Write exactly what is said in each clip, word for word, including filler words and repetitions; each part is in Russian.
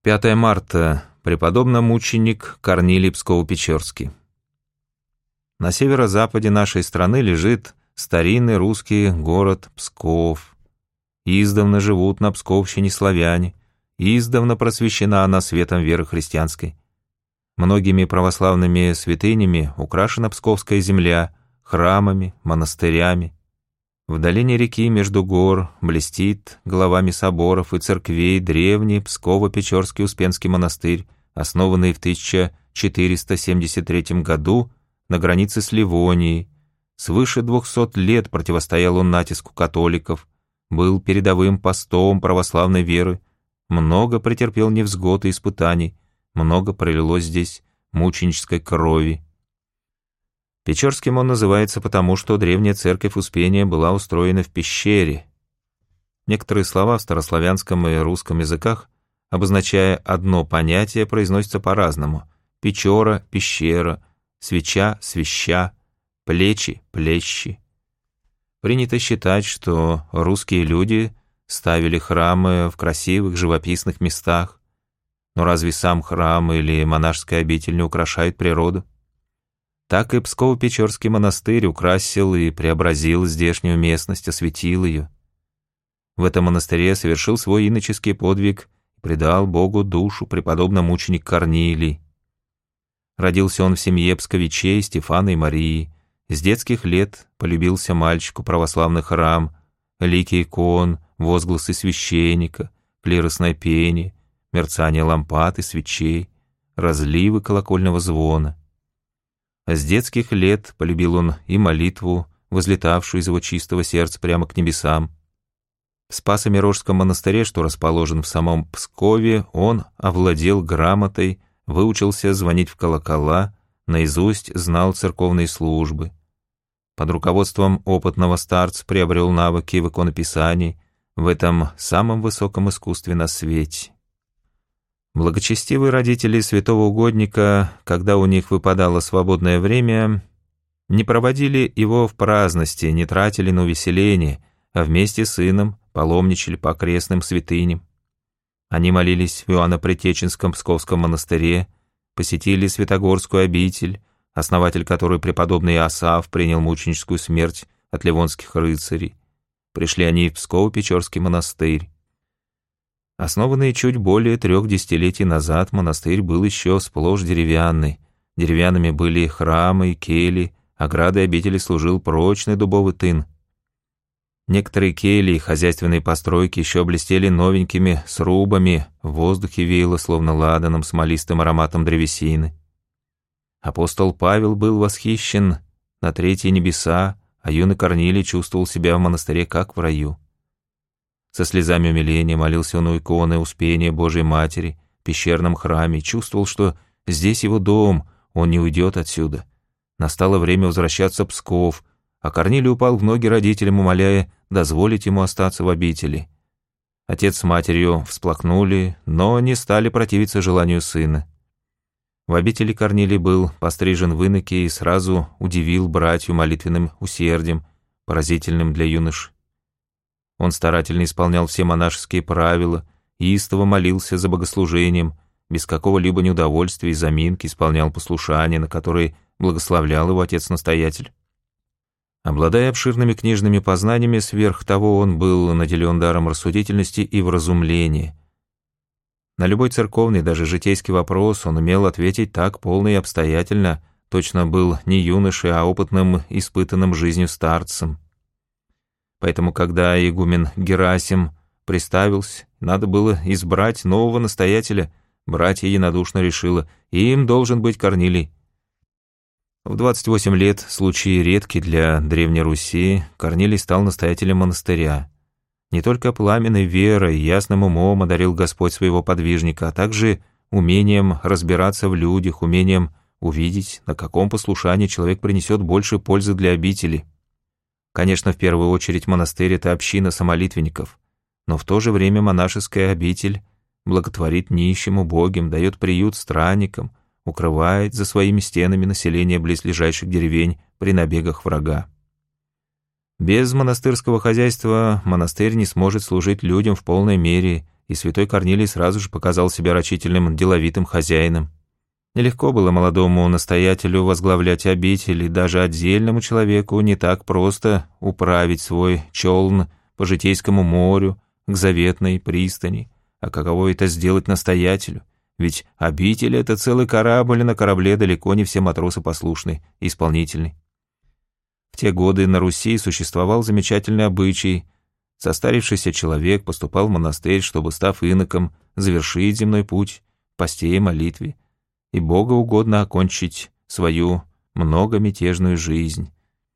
пятое марта. Преподобно-мученик Корнилий Псково-Печерский. На северо-западе нашей страны лежит старинный русский город Псков. Издавна живут на Псковщине славяне, издавна просвещена она светом веры христианской. Многими православными святынями украшена Псковская земля, храмами, монастырями. В долине реки между гор блестит главами соборов и церквей древний Псково-Печерский Успенский монастырь, основанный в тысяча четыреста семьдесят третьем году на границе с Ливонией. Свыше двухсот лет противостоял он натиску католиков, был передовым постом православной веры, много претерпел невзгод и испытаний, много пролилось здесь мученической крови. Печерским он называется потому, что древняя церковь Успения была устроена в пещере. Некоторые слова в старославянском и русском языках, обозначая одно понятие, произносятся по-разному. Печора, пещера, свеча, свеща, плечи, плещи. Принято считать, что русские люди ставили храмы в красивых живописных местах, но разве сам храм или монашеская обитель не украшают природу? Так и Псково-Печерский монастырь украсил и преобразил здешнюю местность, осветил ее. В этом монастыре совершил свой иноческий подвиг и предал Богу душу преподобно-мученик Корнилий. Родился он в семье псковичей Стефана и Марии. С детских лет полюбился мальчику православный храм, лики икон, возгласы священника, клиросное пение, мерцание лампад и свечей, разливы колокольного звона. С детских лет полюбил он и молитву, возлетавшую из его чистого сердца прямо к небесам. В Спасо-Мирожском монастыре, что расположен в самом Пскове, он овладел грамотой, выучился звонить в колокола, наизусть знал церковные службы. Под руководством опытного старца приобрел навыки в иконописании, в этом самом высоком искусстве на свете. Благочестивые родители святого угодника, когда у них выпадало свободное время, не проводили его в праздности, не тратили на увеселение, а вместе с сыном паломничали по окрестным святыням. Они молились в Иоанно-Притеченском Псковском монастыре, посетили Святогорскую обитель, основатель которой преподобный Иосаф принял мученическую смерть от ливонских рыцарей. Пришли они в Псково-Печерский монастырь. Основанный чуть более трех десятилетий назад, монастырь был еще сплошь деревянный. Деревянными были храмы и кельи, оградой обители служил прочный дубовый тын. Некоторые кельи и хозяйственные постройки еще блестели новенькими срубами, в воздухе веяло словно ладаном смолистым ароматом древесины. Апостол Павел был восхищен на третьи небеса, а юный Корнилий чувствовал себя в монастыре как в раю. Со слезами умиления молился он у иконы Успения Божией Матери в пещерном храме, чувствовал, что здесь его дом, он не уйдет отсюда. Настало время возвращаться в Псков, а Корнилий упал в ноги родителям, умоляя дозволить ему остаться в обители. Отец с матерью всплакнули, но не стали противиться желанию сына. В обители Корнилий был пострижен в иноки и сразу удивил братью молитвенным усердием, поразительным для юнош. Он старательно исполнял все монашеские правила, истово молился за богослужением, без какого-либо неудовольствия и заминки исполнял послушания, на которые благословлял его отец-настоятель. Обладая обширными книжными познаниями, сверх того он был наделен даром рассудительности и вразумления. На любой церковный, даже житейский вопрос он умел ответить так полно и обстоятельно, точно был не юношей, а опытным, испытанным жизнью старцем. Поэтому, когда игумен Герасим приставился, надо было избрать нового настоятеля, братья единодушно решило, им должен быть Корнилий. В двадцать восемь лет, случай редкий для Древней Руси, Корнилий стал настоятелем монастыря. Не только пламенной верой и ясным умом одарил Господь своего подвижника, а также умением разбираться в людях, умением увидеть, на каком послушании человек принесет больше пользы для обители. Конечно, в первую очередь монастырь — это община самолитвенников, но в то же время монашеская обитель благотворит нищим, убогим, дает приют странникам, укрывает за своими стенами население близлежащих деревень при набегах врага. Без монастырского хозяйства монастырь не сможет служить людям в полной мере, и святой Корнилий сразу же показал себя рачительным, деловитым хозяином. Нелегко было молодому настоятелю возглавлять обитель, и даже отдельному человеку не так просто управить свой челн по житейскому морю к заветной пристани, а каково это сделать настоятелю? Ведь обитель — это целый корабль, и на корабле далеко не все матросы послушны и исполнительны. В те годы на Руси существовал замечательный обычай. Состарившийся человек поступал в монастырь, чтобы, став иноком, завершить земной путь в посте и молитве, и богоугодно окончить свою многомятежную жизнь.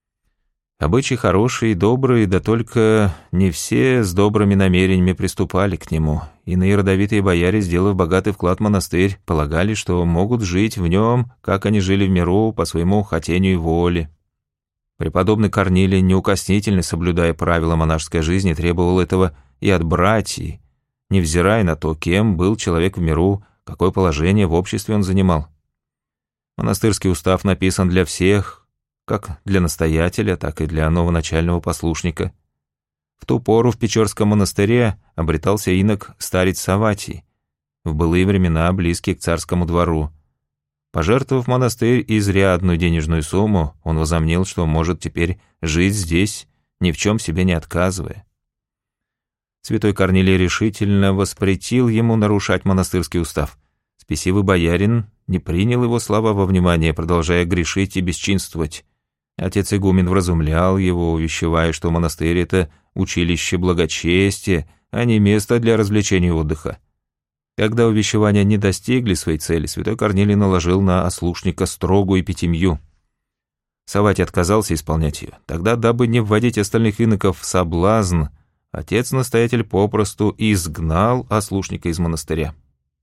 Обычай хороший и добрый, да только не все с добрыми намерениями приступали к нему. Иные родовитые бояре, сделав богатый вклад в монастырь, полагали, что могут жить в нем, как они жили в миру, по своему хотению и воле. Преподобный Корнилий, неукоснительно соблюдая правила монашеской жизни, требовал этого и от братьев, невзирая на то, кем был человек в миру, какое положение в обществе он занимал. Монастырский устав написан для всех, как для настоятеля, так и для новоначального послушника. В ту пору в Печорском монастыре обретался инок-старец Савватий, в былые времена близкий к царскому двору. Пожертвовав монастырь изрядную денежную сумму, он возомнил, что может теперь жить здесь, ни в чем себе не отказывая. Святой Корнилий решительно воспретил ему нарушать монастырский устав. Спесивый боярин не принял его слова во внимание, продолжая грешить и бесчинствовать. Отец игумен вразумлял его, увещевая, что монастырь — это училище благочестия, а не место для развлечений и отдыха. Когда увещевания не достигли своей цели, святой Корнилий наложил на ослушника строгую эпитемию. Савватий отказался исполнять ее. Тогда, дабы не вводить остальных иноков в соблазн, отец-настоятель попросту изгнал ослушника из монастыря.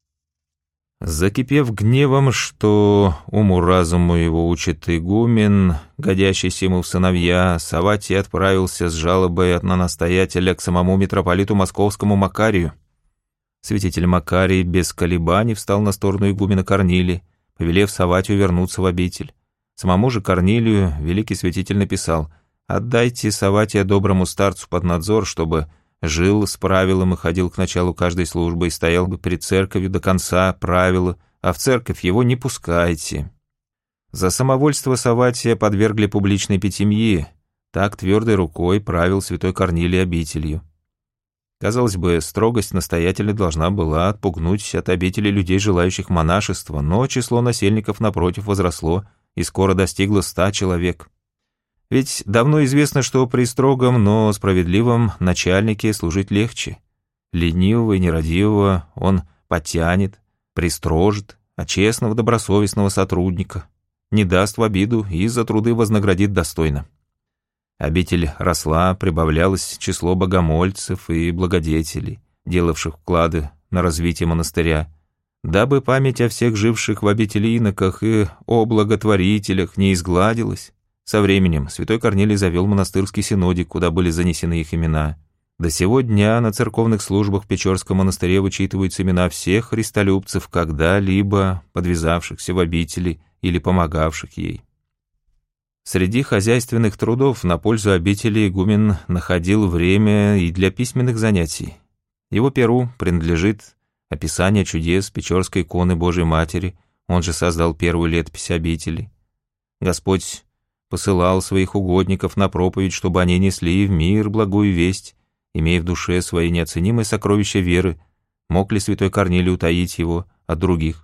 Закипев гневом, что уму-разуму его учит игумен, годящийся ему в сыновья, Савватий отправился с жалобой на настоятеля к самому митрополиту московскому Макарию. Святитель Макарий без колебаний встал на сторону игумена Корнилия, повелев Савватию вернуться в обитель. Самому же Корнилию великий святитель написал: «Отдайте Савватия доброму старцу под надзор, чтобы жил с правилом и ходил к началу каждой службы и стоял бы перед церковью до конца правила, а в церковь его не пускайте». За самовольство Савватия подвергли публичной эпитемии. Так твердой рукой правил святой Корнилий обителью. Казалось бы, строгость настоятеля должна была отпугнуть от обители людей, желающих монашества, но число насельников, напротив, возросло и скоро достигло ста человек. Ведь давно известно, что при строгом, но справедливом начальнике служить легче. Ленивого и нерадивого он подтянет, пристрожит, а честного, добросовестного сотрудника не даст в обиду и за труды вознаградит достойно. Обитель росла, прибавлялось число богомольцев и благодетелей, делавших вклады на развитие монастыря. Дабы память о всех живших в обители иноках и о благотворителях не изгладилась, со временем святой Корнилий завел монастырский синодик, куда были занесены их имена. До сего дня на церковных службах в Печорском монастыре вычитываются имена всех христолюбцев, когда-либо подвязавшихся в обители или помогавших ей. Среди хозяйственных трудов на пользу обители игумен находил время и для письменных занятий. Его перу принадлежит описание чудес Печорской иконы Божией Матери, он же создал первую летопись обители. Господь посылал своих угодников на проповедь, чтобы они несли в мир благую весть, имея в душе свои неоценимые сокровища веры. Мог ли святой Корнилий утаить его от других?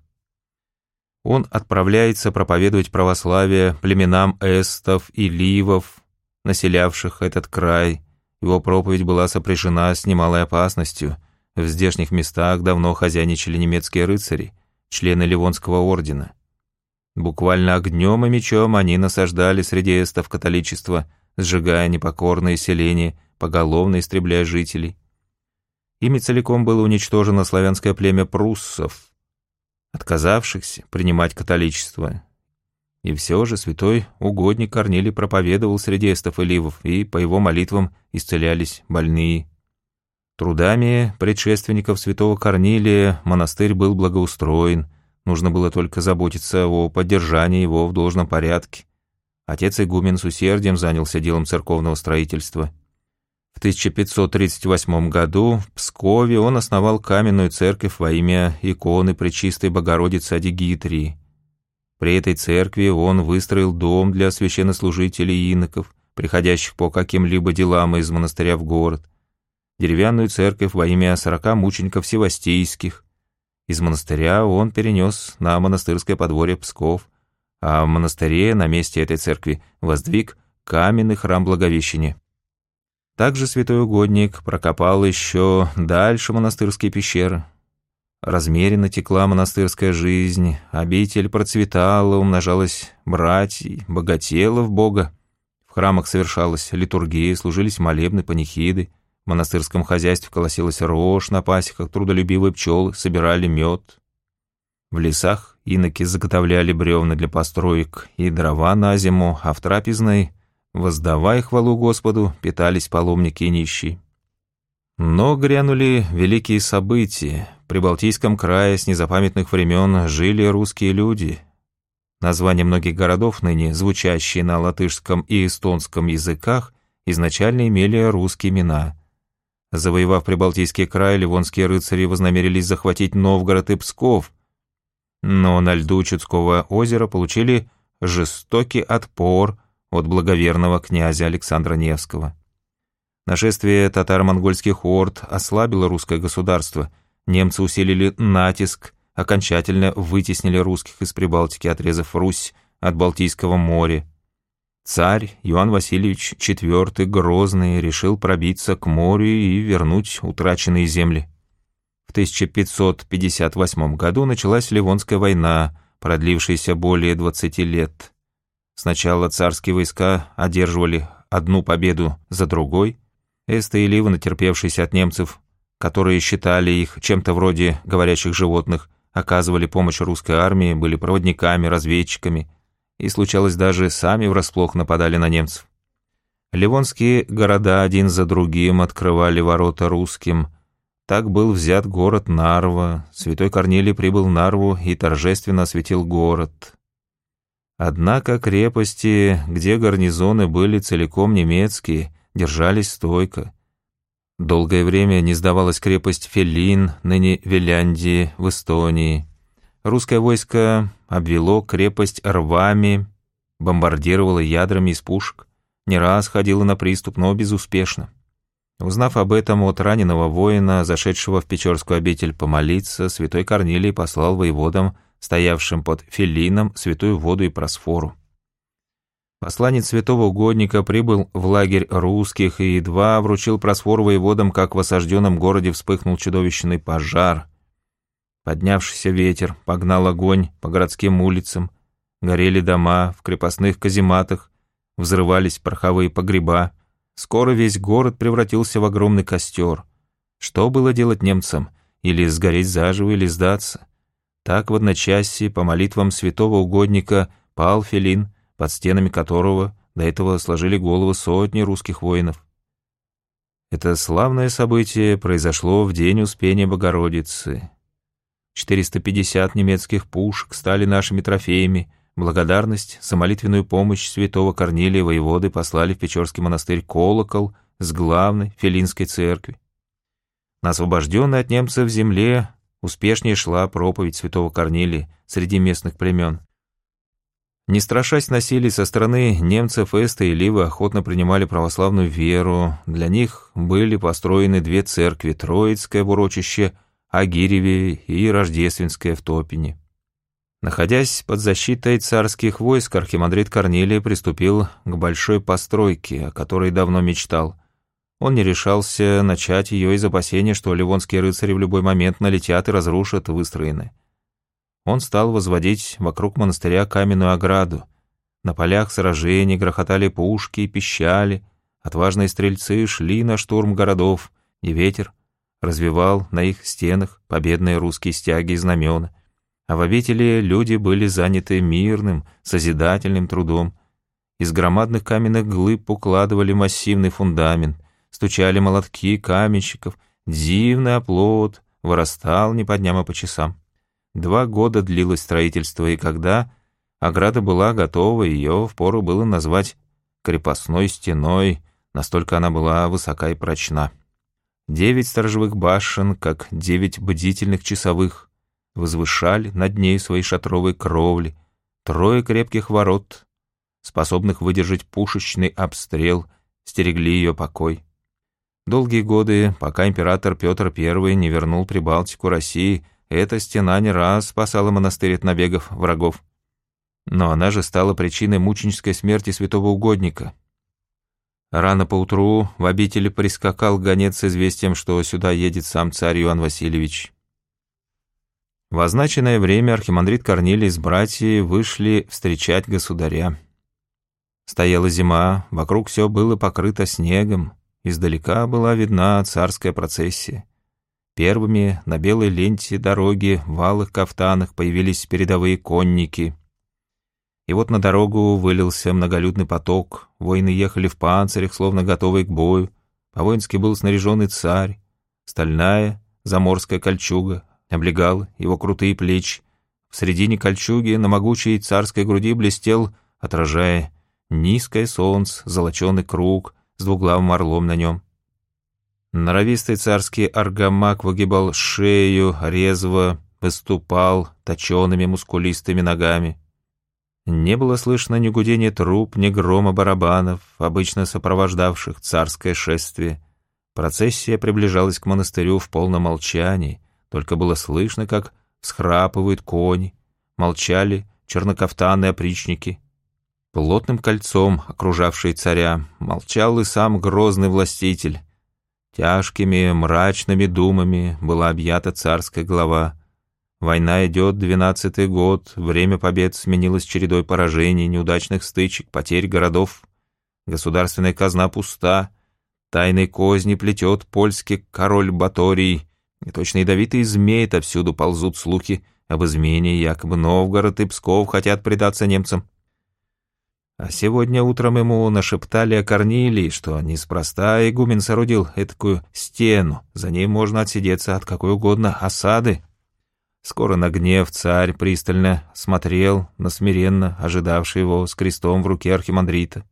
Он отправляется проповедовать православие племенам эстов и ливов, населявших этот край. Его проповедь была сопряжена с немалой опасностью. В здешних местах давно хозяйничали немецкие рыцари, члены Ливонского ордена. Буквально огнем и мечом они насаждали среди эстов католичество, сжигая непокорные селения, поголовно истребляя жителей. Ими целиком было уничтожено славянское племя пруссов, отказавшихся принимать католичество. И все же святой угодник Корнилий проповедовал среди эстов и ливов, и по его молитвам исцелялись больные. Трудами предшественников святого Корнилия монастырь был благоустроен, нужно было только заботиться о поддержании его в должном порядке. Отец игумен с усердием занялся делом церковного строительства. В тысяча пятьсот тридцать восьмом году в Пскове он основал каменную церковь во имя иконы Пречистой Богородицы Адигитрии. При этой церкви он выстроил дом для священнослужителей и иноков, приходящих по каким-либо делам из монастыря в город, деревянную церковь во имя сорока мучеников севастийских. Из монастыря он перенес на монастырское подворье Псков, а в монастыре на месте этой церкви воздвиг каменный храм Благовещения. Также святой угодник прокопал еще дальше монастырские пещеры. Размеренно текла монастырская жизнь, обитель процветала, умножалась братьей, богатела в Бога. В храмах совершалась литургия, служились молебны, панихиды. В монастырском хозяйстве колосилась рожь на пасеках, трудолюбивые пчелы собирали мед. В лесах иноки заготовляли бревна для построек и дрова на зиму, а в трапезной, воздавая хвалу Господу, питались паломники и нищие. Но грянули великие события. В Прибалтийском крае с незапамятных времен жили русские люди. Названия многих городов, ныне звучащие на латышском и эстонском языках, изначально имели русские имена. Завоевав Прибалтийский край, ливонские рыцари вознамерились захватить Новгород и Псков, но на льду Чудского озера получили жестокий отпор от благоверного князя Александра Невского. Нашествие татаро-монгольских орд ослабило русское государство, немцы усилили натиск, окончательно вытеснили русских из Прибалтики, отрезав Русь от Балтийского моря. Царь Иоанн Васильевич четвёртый Грозный решил пробиться к морю и вернуть утраченные земли. В тысяча пятьсот пятьдесят восьмом году началась Ливонская война, продлившаяся более двадцати лет. Сначала царские войска одерживали одну победу за другой. Эсты и ливы, натерпевшиеся от немцев, которые считали их чем-то вроде говорящих животных, оказывали помощь русской армии, были проводниками, разведчиками и, случалось, даже сами врасплох нападали на немцев. Ливонские города один за другим открывали ворота русским. Так был взят город Нарва, святой Корнилий прибыл в Нарву и торжественно осветил город. Однако крепости, где гарнизоны были целиком немецкие, держались стойко. Долгое время не сдавалась крепость Фелин, ныне Виляндии, в Эстонии. Русское войско обвело крепость рвами, бомбардировало ядрами из пушек, не раз ходило на приступ, но безуспешно. Узнав об этом от раненого воина, зашедшего в Печорскую обитель помолиться, святой Корнилий послал воеводам, стоявшим под Фелином, святую воду и просфору. Посланец святого угодника прибыл в лагерь русских и едва вручил просфору воеводам, как в осажденном городе вспыхнул чудовищный пожар. Поднявшийся ветер погнал огонь по городским улицам, горели дома, в крепостных казематах взрывались пороховые погреба. Скоро весь город превратился в огромный костер. Что было делать немцам? Или сгореть заживо, или сдаться? Так в одночасье по молитвам святого угодника пал Фелин, под стенами которого до этого сложили головы сотни русских воинов. Это славное событие произошло в день Успения Богородицы. четыреста пятьдесят немецких пушек стали нашими трофеями. Благодарность за молитвенную помощь святого Корнилия воеводы послали в Печорский монастырь колокол с главной Фелинской церкви. На освобожденной от немцев земле успешнее шла проповедь святого Корнилия среди местных племен. Не страшась насилия со стороны немцев, эсты и ливы охотно принимали православную веру. Для них были построены две церкви: Троицкое в урочище Агиреве и Рождественское в Топине. Находясь под защитой царских войск, архимандрит Корнилий приступил к большой постройке, о которой давно мечтал. Он не решался начать ее из опасения, что ливонские рыцари в любой момент налетят и разрушат выстроенное. Он стал возводить вокруг монастыря каменную ограду. На полях сражений грохотали пушки и пищали, отважные стрельцы шли на штурм городов, и ветер развевал на их стенах победные русские стяги и знамена. А в обители люди были заняты мирным, созидательным трудом. Из громадных каменных глыб укладывали массивный фундамент, стучали молотки каменщиков, дивный оплот вырастал не по дням, а по часам. Два года длилось строительство, и когда Ограда была готова, ее впору было назвать крепостной стеной, настолько она была высока и прочна. Девять сторожевых башен, как девять бдительных часовых, возвышали над ней свои шатровые кровли, трое крепких ворот, способных выдержать пушечный обстрел, стерегли ее покой. Долгие годы, пока император Петр Первый не вернул Прибалтику России, эта стена не раз спасала монастырь от набегов врагов. Но она же стала причиной мученической смерти святого угодника. Рано поутру в обители прискакал гонец с известием, что сюда едет сам царь Иоанн Васильевич. В означенное время архимандрит Корнилий с братьями вышли встречать государя. Стояла зима, вокруг все было покрыто снегом, издалека была видна царская процессия. Первыми на белой ленте дороги в алых кафтанах появились передовые конники. И вот на дорогу вылился многолюдный поток, воины ехали в панцирях, словно готовые к бою, по-воински был снаряженный царь, стальная заморская кольчуга облегала его крутые плечи, в середине кольчуги на могучей царской груди блестел, отражая низкое солнце, золоченый круг с двуглавым орлом на нем. Норовистый царский аргамак выгибал шею, резво выступал точеными мускулистыми ногами. Не было слышно ни гудения труб, ни грома барабанов, обычно сопровождавших царское шествие. Процессия приближалась к монастырю в полном молчании, только было слышно, как всхрапывают кони, молчали чернокафтанные опричники. Плотным кольцом, окружавшие царя, молчал и сам грозный властитель. Тяжкими мрачными думами была объята царская глава. Война идет двенадцатый год, время побед сменилось чередой поражений, неудачных стычек, потерь городов. Государственная казна пуста, тайной козни плетет польский король Баторий, и точно ядовитые змеи отовсюду ползут слухи об измене, якобы Новгород и Псков хотят предаться немцам. А сегодня утром ему нашептали о Корнилии, что неспроста игумен соорудил этакую стену, за ней можно отсидеться от какой угодно осады. Скоро на гнев царь пристально смотрел на смиренно ожидавший его с крестом в руке архимандрита.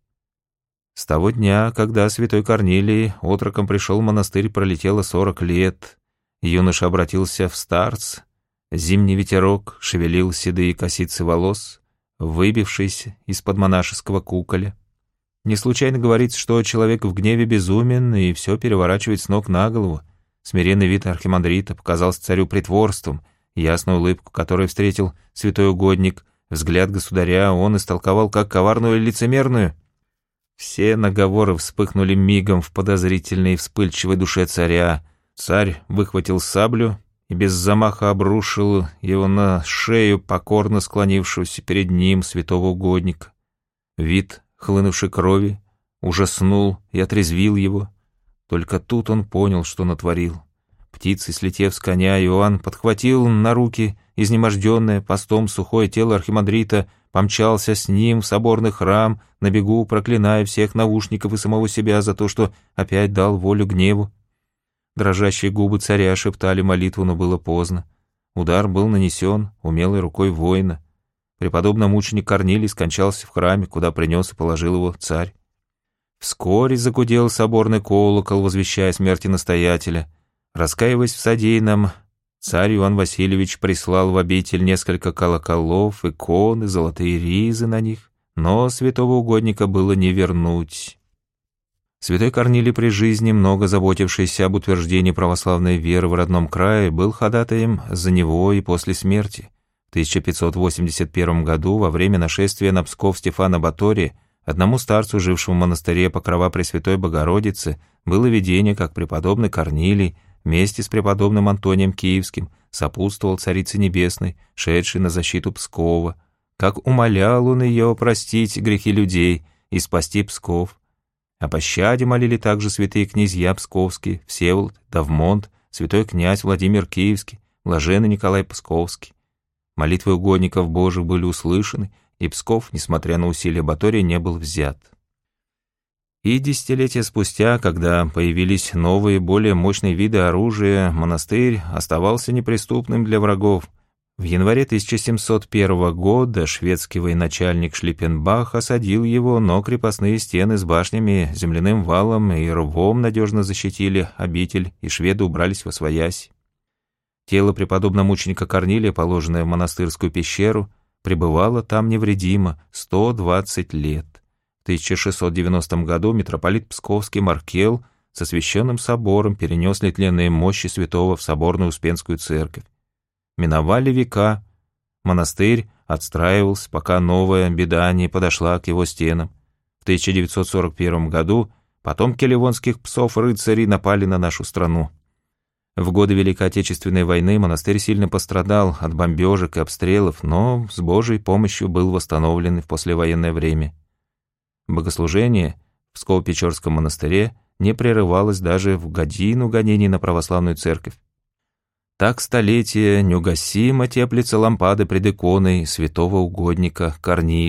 С того дня, когда святой Корнилий отроком пришел в монастырь, пролетело сорок лет. Юноша обратился в старц, зимний ветерок шевелил седые косицы волос, выбившийся из-под монашеского куколя. Не случайно говорится, что человек в гневе безумен и все переворачивает с ног на голову. Смиренный вид архимандрита показался царю притворством, ясную улыбку, которую встретил святой угодник, взгляд государя он истолковал как коварную и лицемерную. Все наговоры вспыхнули мигом в подозрительной и вспыльчивой душе царя. Царь выхватил саблю и без замаха обрушил его на шею покорно склонившегося перед ним святого угодника. Вид хлынувшей крови ужаснул и отрезвил его. Только тут он понял, что натворил. Птицей слетев с коня, Иоанн подхватил на руки изнеможденное постом сухое тело архимандрита, помчался с ним в соборный храм, на бегу проклиная всех наушников и самого себя за то, что опять дал волю гневу. Дрожащие губы царя шептали молитву, но было поздно. Удар был нанесен умелой рукой воина. Преподобный мученик Корнилий скончался в храме, куда принес и положил его царь. Вскоре загудел соборный колокол, возвещая смерти настоятеля. Раскаиваясь в содеянном, царь Иоанн Васильевич прислал в обитель несколько колоколов, иконы, золотые ризы на них, но святого угодника было не вернуть. Святой Корнилий при жизни, много заботившийся об утверждении православной веры в родном крае, был ходатаем за него и после смерти. В тысяча пятьсот восемьдесят первом году, во время нашествия на Псков Стефана Батория, одному старцу, жившему в монастыре Покрова Пресвятой Богородицы, было видение, как преподобный Корнилий вместе с преподобным Антонием Киевским сопутствовал Царице Небесной, шедшей на защиту Пскова, как умолял он ее простить грехи людей и спасти Псков. О пощаде молили также святые князья Псковские, Всеволод, Давмонт, святой князь Владимир Киевский, блаженный Николай Псковский. Молитвы угодников Божьих были услышаны, и Псков, несмотря на усилия Батория, не был взят. И десятилетия спустя, когда появились новые, более мощные виды оружия, монастырь оставался неприступным для врагов. В январе тысяча семьсот первого года шведский военачальник Шлиппенбах осадил его, но крепостные стены с башнями, земляным валом и рвом надежно защитили обитель, и шведы убрались восвоясь. Тело преподобного мученика Корнилия, положенное в монастырскую пещеру, пребывало там невредимо сто двадцать лет. В тысяча шестьсот девяностом году митрополит Псковский Маркел со священным собором перенес нетленные мощи святого в соборную Успенскую церковь. Миновали века, монастырь отстраивался, пока новая беда не подошла к его стенам. В тысяча девятьсот сорок первом году потомки ливонских псов-рыцарей напали на нашу страну. В годы Великой Отечественной войны монастырь сильно пострадал от бомбежек и обстрелов, но с Божьей помощью был восстановлен в послевоенное время. Богослужение в Псково-Печорском монастыре не прерывалось даже в годину гонений на православную церковь. Так столетия неугасимо теплится лампада пред иконой святого угодника Корнилия.